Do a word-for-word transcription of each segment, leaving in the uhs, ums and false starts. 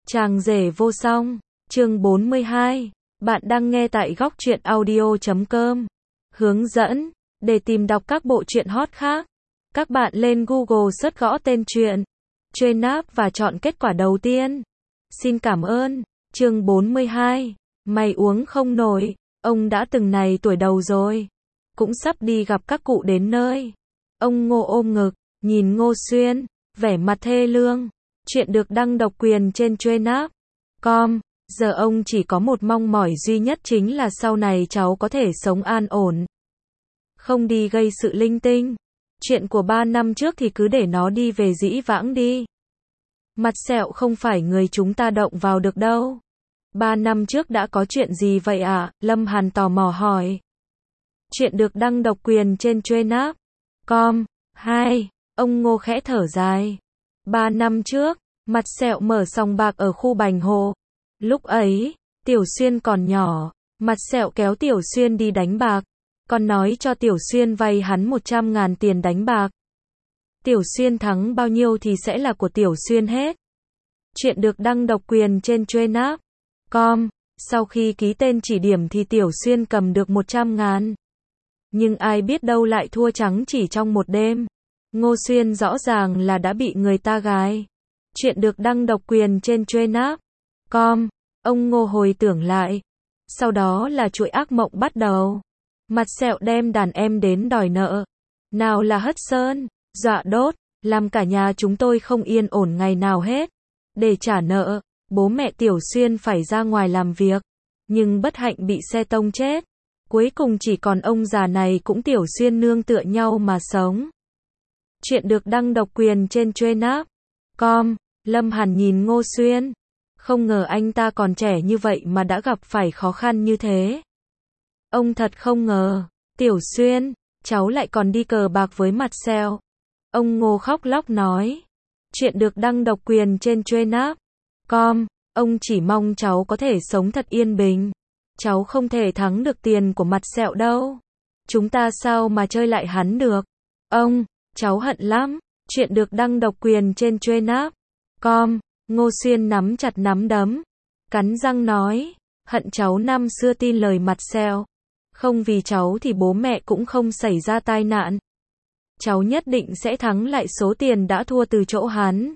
Chàng rể vô song, chương bốn mươi hai. Bạn đang nghe tại góc truyện audio chấm com. Hướng dẫn, để tìm đọc các bộ truyện hot khác, các bạn lên Google search gõ tên truyện, Train Up và chọn kết quả đầu tiên. Xin cảm ơn. Chương bốn mươi hai. Mày uống không nổi, ông đã từng này tuổi đầu rồi, cũng sắp đi gặp các cụ đến nơi. Ông Ngô ôm ngực, nhìn Ngô Xuyên, vẻ mặt thê lương. Chuyện được đăng độc quyền trên Train Up chấm com. Giờ ông chỉ có một mong mỏi duy nhất, chính là sau này cháu có thể sống an ổn, không đi gây sự linh tinh. Chuyện của ba năm trước thì cứ để nó đi về dĩ vãng đi. Mặt sẹo không phải người chúng ta động vào được đâu. Ba năm trước đã có chuyện gì vậy ạ? À? Lâm Hàn tò mò hỏi. Chuyện được đăng độc quyền trên Train Up chấm com. Hai. Ông Ngô khẽ thở dài. Ba năm trước, Mặt sẹo mở sòng bạc ở khu Bành Hồ. Lúc ấy, Tiểu Xuyên còn nhỏ, Mặt sẹo kéo Tiểu Xuyên đi đánh bạc, còn nói cho Tiểu Xuyên vay hắn một trăm ngàn tiền đánh bạc. Tiểu Xuyên thắng bao nhiêu thì sẽ là của Tiểu Xuyên hết. Chuyện được đăng độc quyền trên Train Up chấm com. Sau khi ký tên chỉ điểm thì Tiểu Xuyên cầm được một trăm ngàn. Nhưng ai biết đâu lại thua trắng chỉ trong một đêm. Ngô Xuyên rõ ràng là đã bị người ta gài. Chuyện được đăng độc quyền trên Train Up chấm com. Ông Ngô hồi tưởng lại. Sau đó là chuỗi ác mộng bắt đầu. Mặt sẹo đem đàn em đến đòi nợ. Nào là hất sơn, dọa đốt, làm cả nhà chúng tôi không yên ổn ngày nào hết. Để trả nợ, bố mẹ Tiểu Xuyên phải ra ngoài làm việc, nhưng bất hạnh bị xe tông chết. Cuối cùng chỉ còn ông già này cũng Tiểu Xuyên nương tựa nhau mà sống. Chuyện được đăng độc quyền trên Train Up chấm com. Lâm Hàn nhìn Ngô Xuyên. Không ngờ anh ta còn trẻ như vậy mà đã gặp phải khó khăn như thế. Ông thật không ngờ. Tiểu Xuyên, cháu lại còn đi cờ bạc với Mặt sẹo. Ông Ngô khóc lóc nói. Chuyện được đăng độc quyền trên Train Up chấm com. Ông chỉ mong cháu có thể sống thật yên bình. Cháu không thể thắng được tiền của Mặt sẹo đâu. Chúng ta sao mà chơi lại hắn được. Ông, cháu hận lắm. Chuyện được đăng độc quyền trên Train Up chấm com. Ngô Xuyên nắm chặt nắm đấm, cắn răng nói, hận cháu năm xưa tin lời Mặt sẹo. Không vì cháu thì bố mẹ cũng không xảy ra tai nạn. Cháu nhất định sẽ thắng lại số tiền đã thua từ chỗ hắn.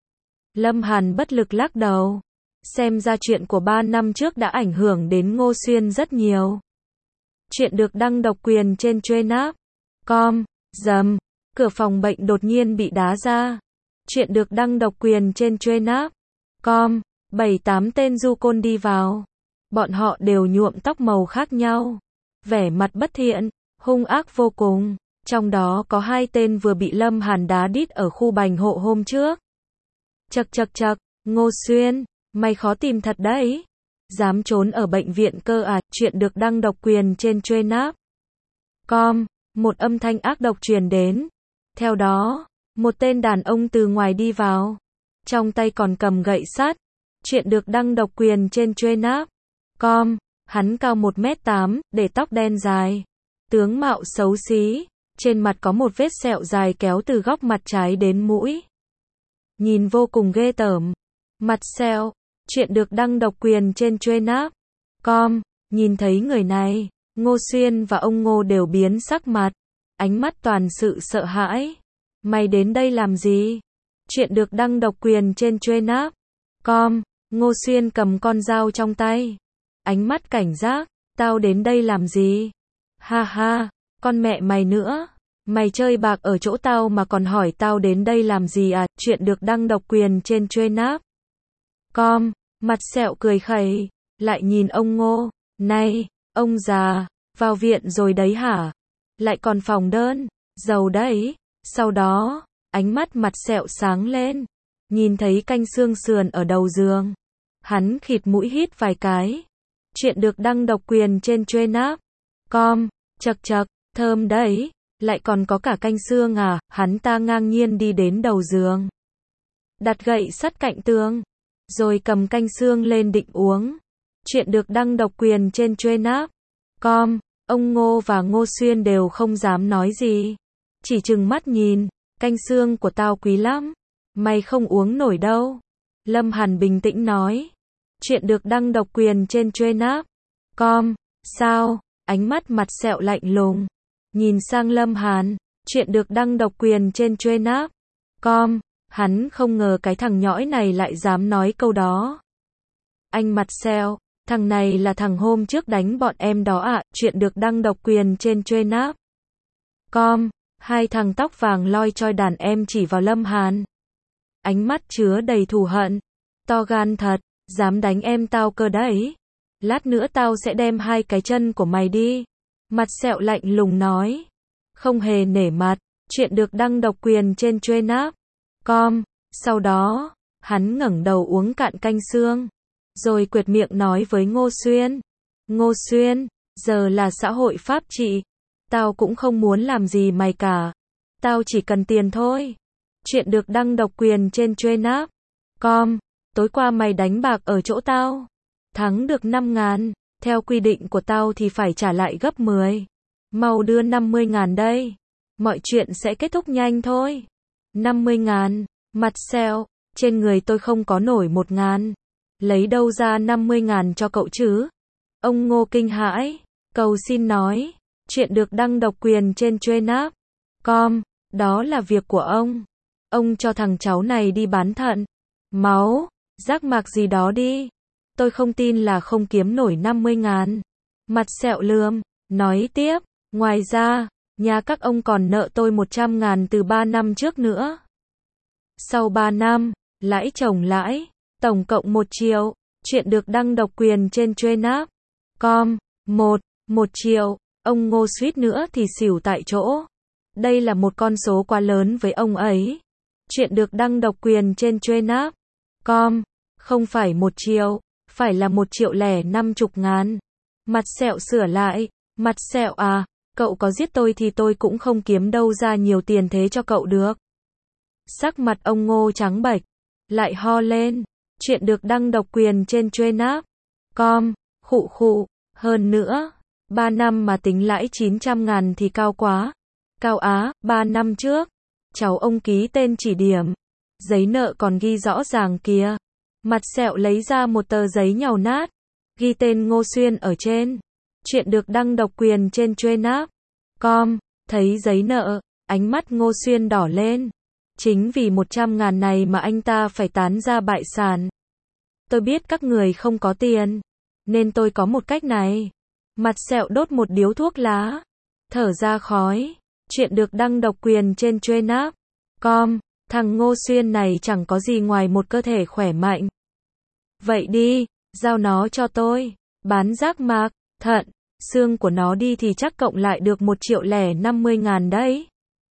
Lâm Hàn bất lực lắc đầu. Xem ra chuyện của ba năm trước đã ảnh hưởng đến Ngô Xuyên rất nhiều. Chuyện được đăng độc quyền trên Train Up chấm com. Dầm, cửa phòng bệnh đột nhiên bị đá ra. Chuyện được đăng độc quyền trên Train Up chấm com. Bảy tám tên du côn đi vào. Bọn họ đều nhuộm tóc màu khác nhau, vẻ mặt bất thiện, hung ác vô cùng. Trong đó có hai tên vừa bị Lâm Hàn đá đít ở khu Bành Hộ hôm trước. Chậc chậc chậc, Ngô Xuyên, mày khó tìm thật đấy. Dám trốn ở bệnh viện cơ à? Chuyện được đăng độc quyền trên Train Up chấm com. Một âm thanh ác độc truyền đến. Theo đó, một tên đàn ông từ ngoài đi vào, trong tay còn cầm gậy sắt. Chuyện được đăng độc quyền trên Train Up chấm com. Hắn cao một mét tám, để tóc đen dài, tướng mạo xấu xí, trên mặt có một vết sẹo dài kéo từ góc mặt trái đến mũi, nhìn vô cùng ghê tởm. Mặt sẹo. Chuyện được đăng độc quyền trên Train Up chấm com. Nhìn thấy người này, Ngô Xuyên và ông Ngô đều biến sắc mặt, ánh mắt toàn sự sợ hãi. Mày đến đây làm gì? Chuyện được đăng độc quyền trên Train Up chấm com. Ngô Xuyên cầm con dao trong tay, ánh mắt cảnh giác. Tao đến đây làm gì? Ha ha, con mẹ mày nữa. Mày chơi bạc ở chỗ tao mà còn hỏi tao đến đây làm gì à? Chuyện được đăng độc quyền trên Train Up chấm com. Mặt sẹo cười khẩy, lại nhìn ông Ngô. Này, ông già, vào viện rồi đấy hả? Lại còn phòng đơn, giàu đấy. Sau đó, ánh mắt Mặt sẹo sáng lên, nhìn thấy canh xương sườn ở đầu giường. Hắn khịt mũi hít vài cái. Chuyện được đăng độc quyền trên Train Up chấm com. Chậc chậc, thơm đấy. Lại còn có cả canh xương à? Hắn ta ngang nhiên đi đến đầu giường, đặt gậy sắt cạnh tường, rồi cầm canh xương lên định uống. Chuyện được đăng độc quyền trên Train Up chấm com. Ông Ngô và Ngô Xuyên đều không dám nói gì, chỉ trừng mắt nhìn. Canh xương của tao quý lắm, mày không uống nổi đâu. Lâm Hàn bình tĩnh nói. Chuyện được đăng độc quyền trên Trendap chấm com. Sao? Ánh mắt mặt sẹo lạnh lùng. Nhìn sang Lâm Hàn. Chuyện được đăng độc quyền trên Trendap chấm com. Hắn không ngờ cái thằng nhõi này lại dám nói câu đó. Anh mặt sẹo. Thằng này là thằng hôm trước đánh bọn em đó ạ. À? Chuyện được đăng độc quyền trên Trendap chấm com. Hai thằng tóc vàng loi choi đàn em chỉ vào Lâm Hàn. Ánh mắt chứa đầy thù hận. To gan thật, dám đánh em tao cơ đấy. Lát nữa tao sẽ đem hai cái chân của mày đi. Mặt sẹo lạnh lùng nói. Không hề nể mặt. Chuyện được đăng độc quyền trên Trendap chấm com. Sau đó, hắn ngẩng đầu uống cạn canh xương. Rồi quệt miệng nói với Ngô Xuyên. Ngô Xuyên, giờ là xã hội pháp trị. Tao cũng không muốn làm gì mày cả. Tao chỉ cần tiền thôi. Chuyện được đăng độc quyền trên Trendap chấm com. Tối qua mày đánh bạc ở chỗ tao. Thắng được năm ngàn. Theo quy định của tao thì phải trả lại gấp mười. Mau đưa năm mươi ngàn đây. Mọi chuyện sẽ kết thúc nhanh thôi. năm mươi ngàn. Mặt sẹo. Trên người tôi không có nổi một ngàn. Lấy đâu ra năm mươi ngàn cho cậu chứ? Ông Ngô kinh hãi. Cầu xin nói. Chuyện được đăng độc quyền trên Trendap chấm com. Đó là việc của ông. Ông cho thằng cháu này đi bán thận, máu, giác mạc gì đó đi. Tôi không tin là không kiếm nổi năm mươi ngàn. Mặt sẹo lườm, nói tiếp. Ngoài ra, nhà các ông còn nợ tôi một trăm ngàn từ ba năm trước nữa. Sau ba năm, lãi chồng lãi, tổng cộng một triệu. Chuyện được đăng độc quyền trên Trendap chấm com. Một, một triệu. Ông Ngô suýt nữa thì xỉu tại chỗ. Đây là một con số quá lớn với ông ấy. Chuyện được đăng độc quyền trên Trendap chấm com. Không phải một triệu, phải là một triệu lẻ năm chục ngàn. Mặt sẹo sửa lại. Mặt sẹo à, cậu có giết tôi thì tôi cũng không kiếm đâu ra nhiều tiền thế cho cậu được. Sắc mặt ông Ngô trắng bệch, lại ho lên. Chuyện được đăng độc quyền trên Trendap chấm com. Khụ khụ, hơn nữa. ba năm mà tính lãi chín trăm ngàn thì cao quá. Cao á, ba năm trước. Cháu ông ký tên chỉ điểm. Giấy nợ còn ghi rõ ràng kìa. Mặt sẹo lấy ra một tờ giấy nhàu nát. Ghi tên Ngô Xuyên ở trên. Chuyện được đăng độc quyền trên Trendap chấm com. Thấy giấy nợ, ánh mắt Ngô Xuyên đỏ lên. Chính vì một trăm ngàn này mà anh ta phải tán ra bại sản. Tôi biết các người không có tiền. Nên tôi có một cách này. Mặt sẹo đốt một điếu thuốc lá. Thở ra khói. Chuyện được đăng độc quyền trên Trendap chấm com. Thằng Ngô Xuyên này chẳng có gì ngoài một cơ thể khỏe mạnh. Vậy đi, giao nó cho tôi. Bán giác mạc, thận, xương của nó đi thì chắc cộng lại được một triệu lẻ năm mươi ngàn đấy.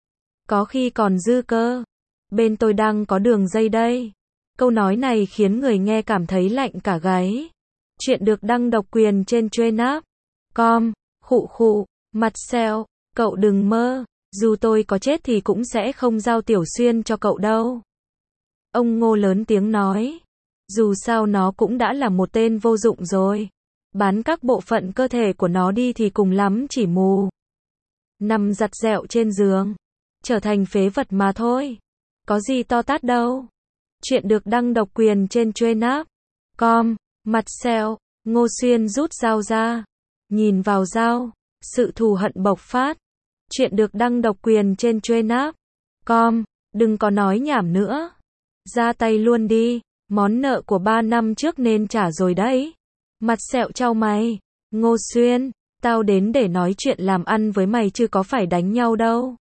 Có khi còn dư cơ. Bên tôi đang có đường dây đây. Câu nói này khiến người nghe cảm thấy lạnh cả gáy. Chuyện được đăng độc quyền trên Trendap chấm com. Khụ khụ, mặt sẹo, cậu đừng mơ. Dù tôi có chết thì cũng sẽ không giao Tiểu Xuyên cho cậu đâu. Ông Ngô lớn tiếng nói. Dù sao nó cũng đã là một tên vô dụng rồi. Bán các bộ phận cơ thể của nó đi thì cùng lắm chỉ mù. Nằm giặt dẹo trên giường. Trở thành phế vật mà thôi. Có gì to tát đâu. Chuyện được đăng độc quyền trên Trendap chấm com. Mặt sẹo, Ngô Xuyên rút dao ra. Nhìn vào dao, sự thù hận bộc phát. Chuyện được đăng độc quyền trên Trendap chấm com. Đừng có nói nhảm nữa. Ra tay luôn đi. Món nợ của ba năm trước nên trả rồi đấy. Mặt sẹo chau mày. Ngô Xuyên, tao đến để nói chuyện làm ăn với mày chứ có phải đánh nhau đâu.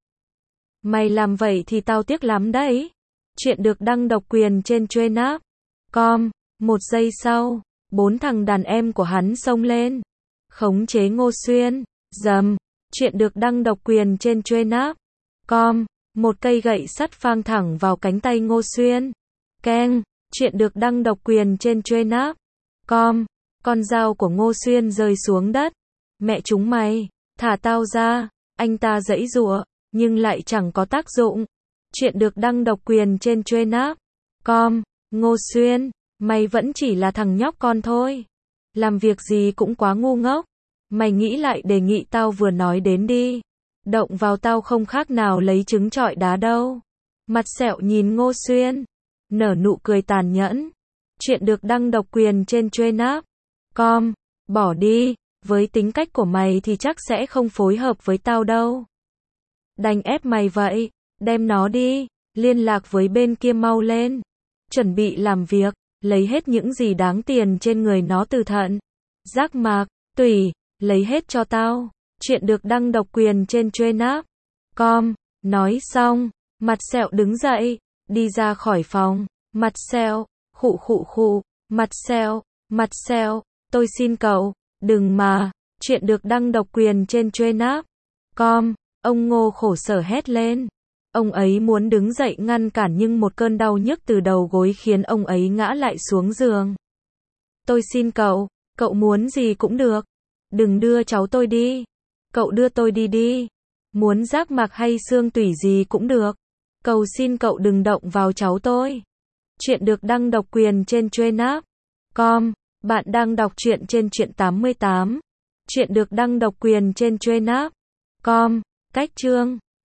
Mày làm vậy thì tao tiếc lắm đấy. Chuyện được đăng độc quyền trên Trendap chấm com. Một giây sau, bốn thằng đàn em của hắn xông lên. Khống chế Ngô Xuyên. Dầm. Chuyện được đăng độc quyền trên Trendap chấm com. Một cây gậy sắt phang thẳng vào cánh tay Ngô Xuyên. Keng. Chuyện được đăng độc quyền trên Trendap chấm com. Con dao của Ngô Xuyên rơi xuống đất. Mẹ chúng mày, thả tao ra. Anh ta giãy giụa, nhưng lại chẳng có tác dụng. Chuyện được đăng độc quyền trên Trendap chấm com. Ngô Xuyên, mày vẫn chỉ là thằng nhóc con thôi. Làm việc gì cũng quá ngu ngốc. Mày nghĩ lại đề nghị tao vừa nói đến đi. Động vào tao không khác nào lấy trứng trọi đá đâu. Mặt sẹo nhìn Ngô Xuyên, nở nụ cười tàn nhẫn. Chuyện được đăng độc quyền trên Trainab chấm com. Bỏ đi, với tính cách của mày thì chắc sẽ không phối hợp với tao đâu. Đành ép mày vậy, đem nó đi, liên lạc với bên kia mau lên. Chuẩn bị làm việc, lấy hết những gì đáng tiền trên người nó từ thận, giác mạc, tủy, lấy hết cho tao. Chuyện được đăng độc quyền trên Trainab chấm com. Nói xong, mặt sẹo đứng dậy, đi ra khỏi phòng. Mặt sẹo, khụ khụ khụ, mặt sẹo, mặt sẹo, tôi xin cậu, đừng mà. Chuyện được đăng độc quyền trên Trainab chấm com. Ông Ngô khổ sở hét lên. Ông ấy muốn đứng dậy ngăn cản nhưng một cơn đau nhức từ đầu gối khiến ông ấy ngã lại xuống giường. Tôi xin cậu, cậu muốn gì cũng được. Đừng đưa cháu tôi đi. Cậu đưa tôi đi đi. Muốn giác mạc hay xương tủy gì cũng được. Cầu xin cậu đừng động vào cháu tôi. Chuyện được đăng độc quyền trên Trainab chấm com. Bạn đang đọc truyện trên Truyện tám mươi tám. Chuyện được đăng độc quyền trên Trainab chấm com. Cách chương